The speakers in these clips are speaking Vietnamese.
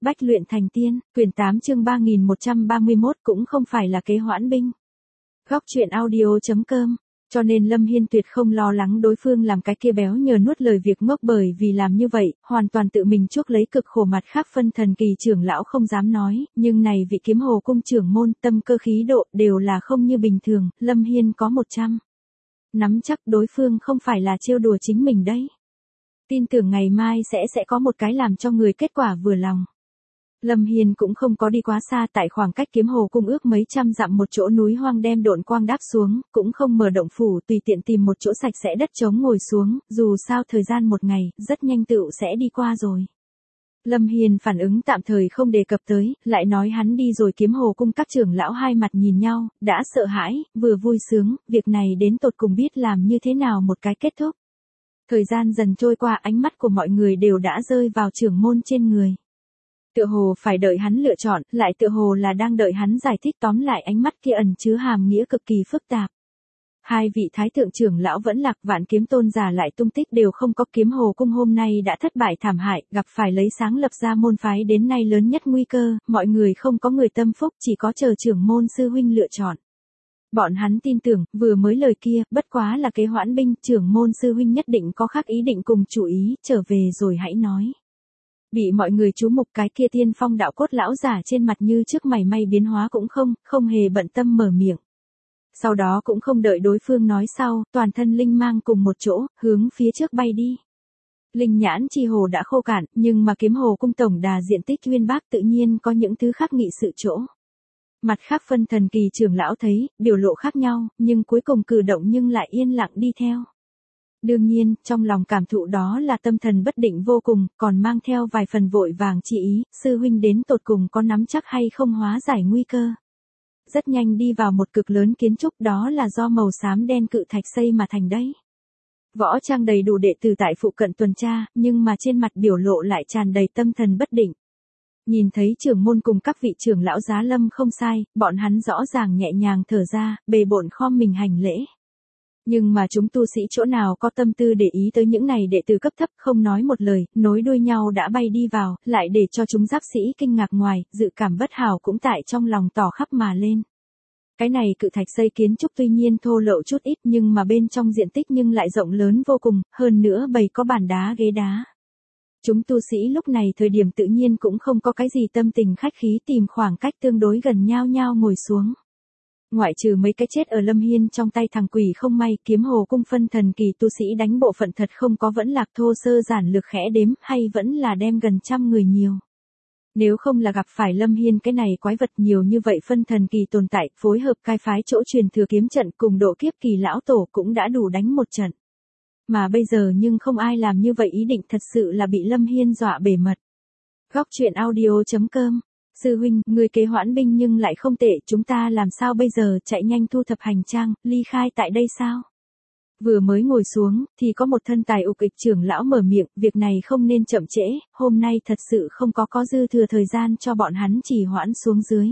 Bách luyện thành tiên, quyển 8 chương 3131 cũng không phải là kế hoãn binh. Góc truyện audio.com. Cho nên Lâm Hiên tuyệt không lo lắng đối phương làm cái kia béo nhờ nuốt lời việc ngốc, bởi vì làm như vậy, hoàn toàn tự mình chuốc lấy cực khổ. Mặt khác phân thần kỳ trưởng lão không dám nói, nhưng này vị Kiếm Hồ cung trưởng môn tâm cơ khí độ đều là không như bình thường, Lâm Hiên có 100. Nắm chắc đối phương không phải là trêu đùa chính mình đấy. Tin tưởng ngày mai sẽ có một cái làm cho người kết quả vừa lòng. Lâm Hiên cũng không có đi quá xa, tại khoảng cách Kiếm Hồ cung ước mấy trăm dặm một chỗ núi hoang đem độn quang đáp xuống, cũng không mở động phủ, tùy tiện tìm một chỗ sạch sẽ đất trống ngồi xuống, dù sao thời gian một ngày, rất nhanh tựu sẽ đi qua rồi. Lâm Hiên phản ứng tạm thời không đề cập tới, lại nói hắn đi rồi. Kiếm Hồ cung các trưởng lão hai mặt nhìn nhau, đã sợ hãi, vừa vui sướng, việc này đến tột cùng biết làm như thế nào một cái kết thúc. Thời gian dần trôi qua, ánh mắt của mọi người đều đã rơi vào trưởng môn trên người. Tựa hồ phải đợi hắn lựa chọn, lại tựa hồ là đang đợi hắn giải thích. Tóm lại ánh mắt kia ẩn chứa hàm nghĩa cực kỳ phức tạp. Hai vị thái thượng trưởng lão vẫn lạc, Vạn Kiếm tôn giả lại tung tích đều không có. Kiếm Hồ cung hôm nay đã thất bại thảm hại, gặp phải lấy sáng lập ra môn phái đến nay lớn nhất nguy cơ, mọi người không có người tâm phúc, chỉ có chờ trưởng môn sư huynh lựa chọn. Bọn hắn tin tưởng, vừa mới lời kia, bất quá là kế hoãn binh, trưởng môn sư huynh nhất định có khác ý định cùng chủ ý, trở về rồi hãy nói. Bị mọi người chú mục cái kia Tiên Phong đạo cốt lão giả trên mặt như trước mày may biến hóa cũng không hề bận tâm mở miệng. Sau đó cũng không đợi đối phương nói sau, toàn thân linh mang cùng một chỗ, hướng phía trước bay đi. Linh nhãn chi hồ đã khô cạn, nhưng mà Kiếm Hồ cung tổng đà diện tích uyên bác tự nhiên có những thứ khác nghị sự chỗ. Mặt khác phân thần kỳ trưởng lão thấy, biểu lộ khác nhau, nhưng cuối cùng cử động nhưng lại yên lặng đi theo. Đương nhiên, trong lòng cảm thụ đó là tâm thần bất định vô cùng, còn mang theo vài phần vội vàng chỉ ý, sư huynh đến tột cùng có nắm chắc hay không hóa giải nguy cơ. Rất nhanh đi vào một cực lớn kiến trúc, đó là do màu xám đen cự thạch xây mà thành đấy. Võ trang đầy đủ đệ tử tại phụ cận tuần tra, nhưng mà trên mặt biểu lộ lại tràn đầy tâm thần bất định. Nhìn thấy trưởng môn cùng các vị trưởng lão giá lâm không sai, bọn hắn rõ ràng nhẹ nhàng thở ra, bề bộn khom mình hành lễ. Nhưng mà chúng tu sĩ chỗ nào có tâm tư để ý tới những này đệ tử cấp thấp, không nói một lời, nối đuôi nhau đã bay đi vào, lại để cho chúng giáp sĩ kinh ngạc ngoài, dự cảm bất hảo cũng tại trong lòng tỏ khắp mà lên. Cái này cự thạch xây kiến trúc tuy nhiên thô lậu chút ít, nhưng mà bên trong diện tích nhưng lại rộng lớn vô cùng, hơn nữa bày có bàn đá ghế đá. Chúng tu sĩ lúc này thời điểm tự nhiên cũng không có cái gì tâm tình khách khí, tìm khoảng cách tương đối gần nhau ngồi xuống. Ngoại trừ mấy cái chết ở Lâm Hiên trong tay thằng quỷ không may, Kiếm Hồ cung phân thần kỳ tu sĩ đánh bộ phận thật không có, vẫn lạc thô sơ giản lược khẽ đếm, hay vẫn là đem gần 100 người nhiều. Nếu không là gặp phải Lâm Hiên cái này quái vật nhiều như vậy phân thần kỳ tồn tại, phối hợp cai phái chỗ truyền thừa kiếm trận cùng độ kiếp kỳ lão tổ cũng đã đủ đánh một trận. Mà bây giờ nhưng không ai làm như vậy, ý định thật sự là bị Lâm Hiên dọa bể mật. Góc truyện audio.com. Sư huynh, người kế hoãn binh nhưng lại không tệ, chúng ta làm sao bây giờ, chạy nhanh thu thập hành trang, ly khai tại đây sao? Vừa mới ngồi xuống, thì có một thân tài ục ịch trưởng lão mở miệng, việc này không nên chậm trễ, hôm nay thật sự không có dư thừa thời gian cho bọn hắn trì hoãn xuống dưới.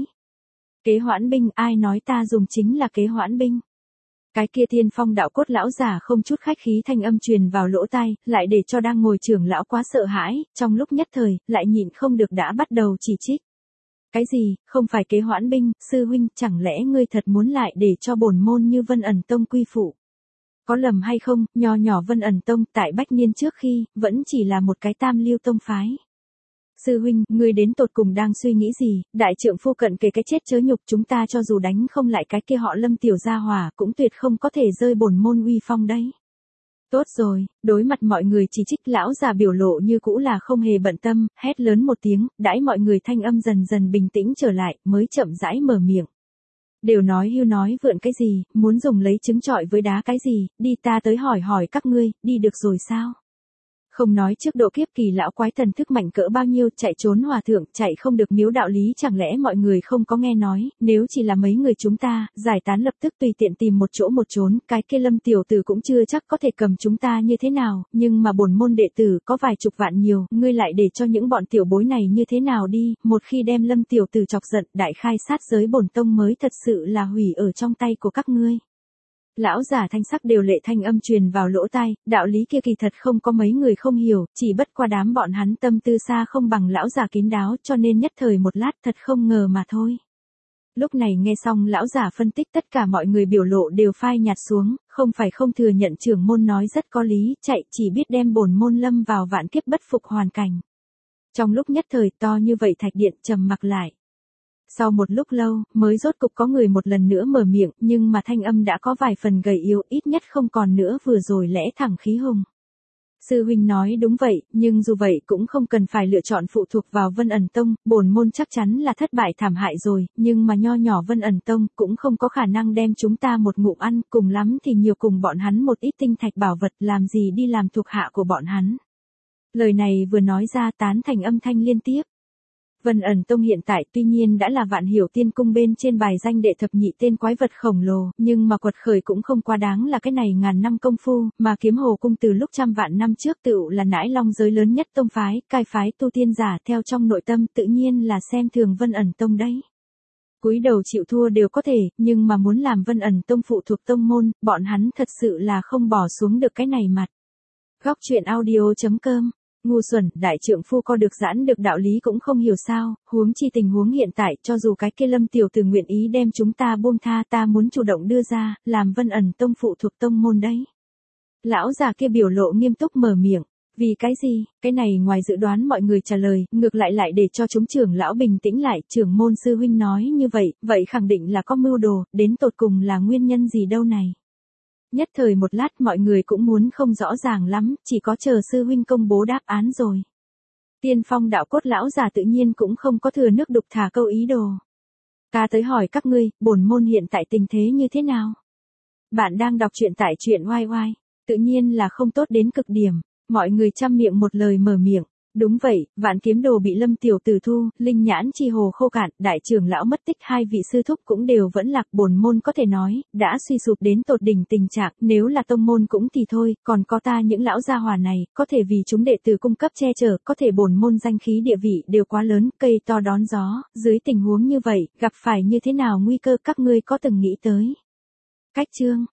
Kế hoãn binh, ai nói ta dùng chính là kế hoãn binh? Cái kia Tiên Phong đạo cốt lão giả không chút khách khí thanh âm truyền vào lỗ tai, lại để cho đang ngồi trưởng lão quá sợ hãi, trong lúc nhất thời, lại nhịn không được đã bắt đầu chỉ trích. Cái gì, không phải kế hoãn binh, sư huynh, chẳng lẽ ngươi thật muốn lại để cho bổn môn như Vân Ẩn Tông quy phụ? Có lầm hay không, nho nhỏ Vân Ẩn Tông tại bách niên trước khi, vẫn chỉ là một cái tam lưu tông phái. Sư huynh, ngươi đến tột cùng đang suy nghĩ gì, đại trượng phu cận kề cái chết chớ nhục, chúng ta cho dù đánh không lại cái kia họ Lâm tiểu gia hỏa, cũng tuyệt không có thể rơi bổn môn uy phong đấy. Tốt rồi, đối mặt mọi người chỉ trích, lão già biểu lộ như cũ là không hề bận tâm, hét lớn một tiếng, đãi mọi người thanh âm dần dần bình tĩnh trở lại, mới chậm rãi mở miệng. Đều nói hưu nói vượn cái gì, muốn dùng lấy trứng trọi với đá cái gì, đi ta tới hỏi các ngươi, đi được rồi sao? Không nói trước độ kiếp kỳ lão quái thần thức mạnh cỡ bao nhiêu, chạy trốn hòa thượng, chạy không được miếu đạo lý, chẳng lẽ mọi người không có nghe nói, nếu chỉ là mấy người chúng ta, giải tán lập tức tùy tiện tìm một chỗ một trốn, cái kia Lâm tiểu tử cũng chưa chắc có thể cầm chúng ta như thế nào, nhưng mà bổn môn đệ tử có vài chục vạn nhiều, ngươi lại để cho những bọn tiểu bối này như thế nào đi, một khi đem Lâm tiểu tử chọc giận, đại khai sát giới bổn tông mới thật sự là hủy ở trong tay của các ngươi. Lão giả thanh sắc đều lệ thanh âm truyền vào lỗ tai, đạo lý kia kỳ thật không có mấy người không hiểu, chỉ bất qua đám bọn hắn tâm tư xa không bằng lão giả kín đáo cho nên nhất thời một lát thật không ngờ mà thôi. Lúc này nghe xong lão giả phân tích tất cả mọi người biểu lộ đều phai nhạt xuống, không phải không thừa nhận trưởng môn nói rất có lý, chạy chỉ biết đem bổn môn lâm vào vạn kiếp bất phục hoàn cảnh. Trong lúc nhất thời to như vậy thạch điện trầm mặc lại. Sau một lúc lâu, mới rốt cục có người một lần nữa mở miệng, nhưng mà thanh âm đã có vài phần gầy yếu, ít nhất không còn nữa vừa rồi lẽ thẳng khí hùng. Sư huynh nói đúng vậy, nhưng dù vậy cũng không cần phải lựa chọn phụ thuộc vào Vân ẩn tông, bổn môn chắc chắn là thất bại thảm hại rồi, nhưng mà nho nhỏ Vân ẩn tông cũng không có khả năng đem chúng ta một ngụm ăn, cùng lắm thì nhiều cùng bọn hắn một ít tinh thạch bảo vật, làm gì đi làm thuộc hạ của bọn hắn. Lời này vừa nói ra tán thành âm thanh liên tiếp. Vân ẩn tông hiện tại tuy nhiên đã là Vạn Hiểu Tiên cung bên trên bài danh đệ thập nhị tên quái vật khổng lồ, nhưng mà quật khởi cũng không quá đáng là cái này ngàn năm công phu, mà Kiếm Hồ cung từ lúc trăm vạn năm trước tựu là nãi long giới lớn nhất tông phái, cai phái tu tiên giả theo trong nội tâm tự nhiên là xem thường Vân ẩn tông đấy. Cúi đầu chịu thua đều có thể, nhưng mà muốn làm Vân ẩn tông phụ thuộc tông môn, bọn hắn thật sự là không bỏ xuống được cái này mặt. Góc truyện audio.com Ngu xuẩn, đại trượng phu co được giãn được đạo lý cũng không hiểu sao, huống chi tình huống hiện tại, cho dù cái kia Lâm tiểu tử nguyện ý đem chúng ta buông tha, ta muốn chủ động đưa ra, làm Vân ẩn tông phụ thuộc tông môn đấy. Lão già kia biểu lộ nghiêm túc mở miệng, vì cái gì, cái này ngoài dự đoán mọi người trả lời, ngược lại để cho chúng trưởng lão bình tĩnh lại, trưởng môn sư huynh nói như vậy khẳng định là có mưu đồ, đến tột cùng là nguyên nhân gì đâu này. Nhất thời một lát mọi người cũng muốn không rõ ràng lắm, chỉ có chờ sư huynh công bố đáp án rồi. Tiên phong đạo cốt lão già tự nhiên cũng không có thừa nước đục thả câu ý đồ. Ta tới hỏi các ngươi, bổn môn hiện tại tình thế như thế nào? Bạn đang đọc truyện tại truyện YY, tự nhiên là không tốt đến cực điểm, mọi người chăm miệng một lời mở miệng. Đúng vậy, Vạn Kiếm Đồ bị Lâm tiểu tử thu, linh nhãn chi hồ khô cạn, đại trưởng lão mất tích, hai vị sư thúc cũng đều vẫn lạc, bổn môn có thể nói, đã suy sụp đến tột đỉnh tình trạng, nếu là tông môn cũng thì thôi, còn có ta những lão gia hỏa này, có thể vì chúng đệ tử cung cấp che chở, có thể bổn môn danh khí địa vị đều quá lớn, cây to đón gió, dưới tình huống như vậy, gặp phải như thế nào nguy cơ các ngươi có từng nghĩ tới. Cách chương